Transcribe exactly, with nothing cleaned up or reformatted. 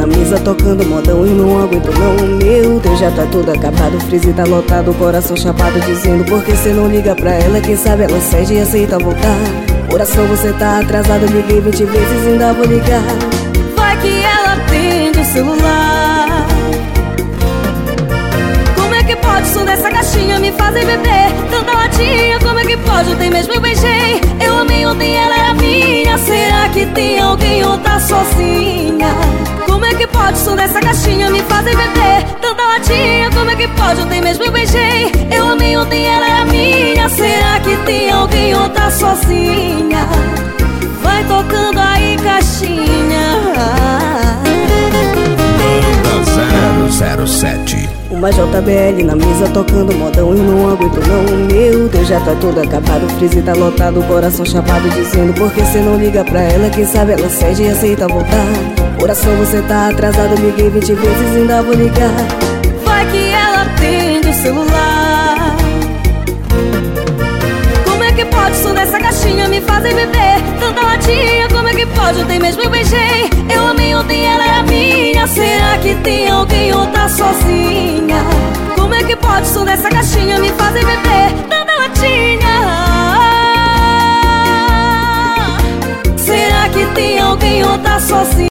na mesa tocando modão. Eu não aguento não, meu Deus, já tá tudo acabado. O freezer tá lotado, o coração chapado, dizendo por que cê não liga pra ela? Quem sabe ela cede e aceita voltar. Coração, você tá atrasado, liguei vinte vezes, ainda vou ligar. Vai que ela atende o celular. Como é que pode o som dessa caixinha me fazer beber tanta latinha? Como é que pode? Ontem mesmo eu beijei, eu amei ontem, ela era minha. Será que tem alguém ou tá sozinha? Como é que pode o som dessa caixinha me fazer beber tanta latinha? Como é que pode? Ontem mesmo eu beijei, eu amei ontem, ela era minha. Será que tem alguém ou tá sozinha? Vai tocando aí, caixinha. Banda zero zero sete. Uma J B L na mesa tocando modão. Eu não aguento não, meu Deus, já tá tudo acabado. O freezer tá lotado, o coração chapado, dizendo por que cê não liga pra ela? Quem sabe ela cede e aceita voltar. Coração, você tá atrasado, liguei vinte vezes, ainda vou ligar. Vai que ela atende o celular. Como é que pode o som dessa caixinha me fazer beber tanta latinha? Como é que pode? Ontem mesmo eu beijei, eu amei ontem, ela era minha. Será que tem alguém ou tá sozinha? Como é que pode o som dessa caixinha me fazer beber tanta latinha? Será que tem alguém ou tá sozinha?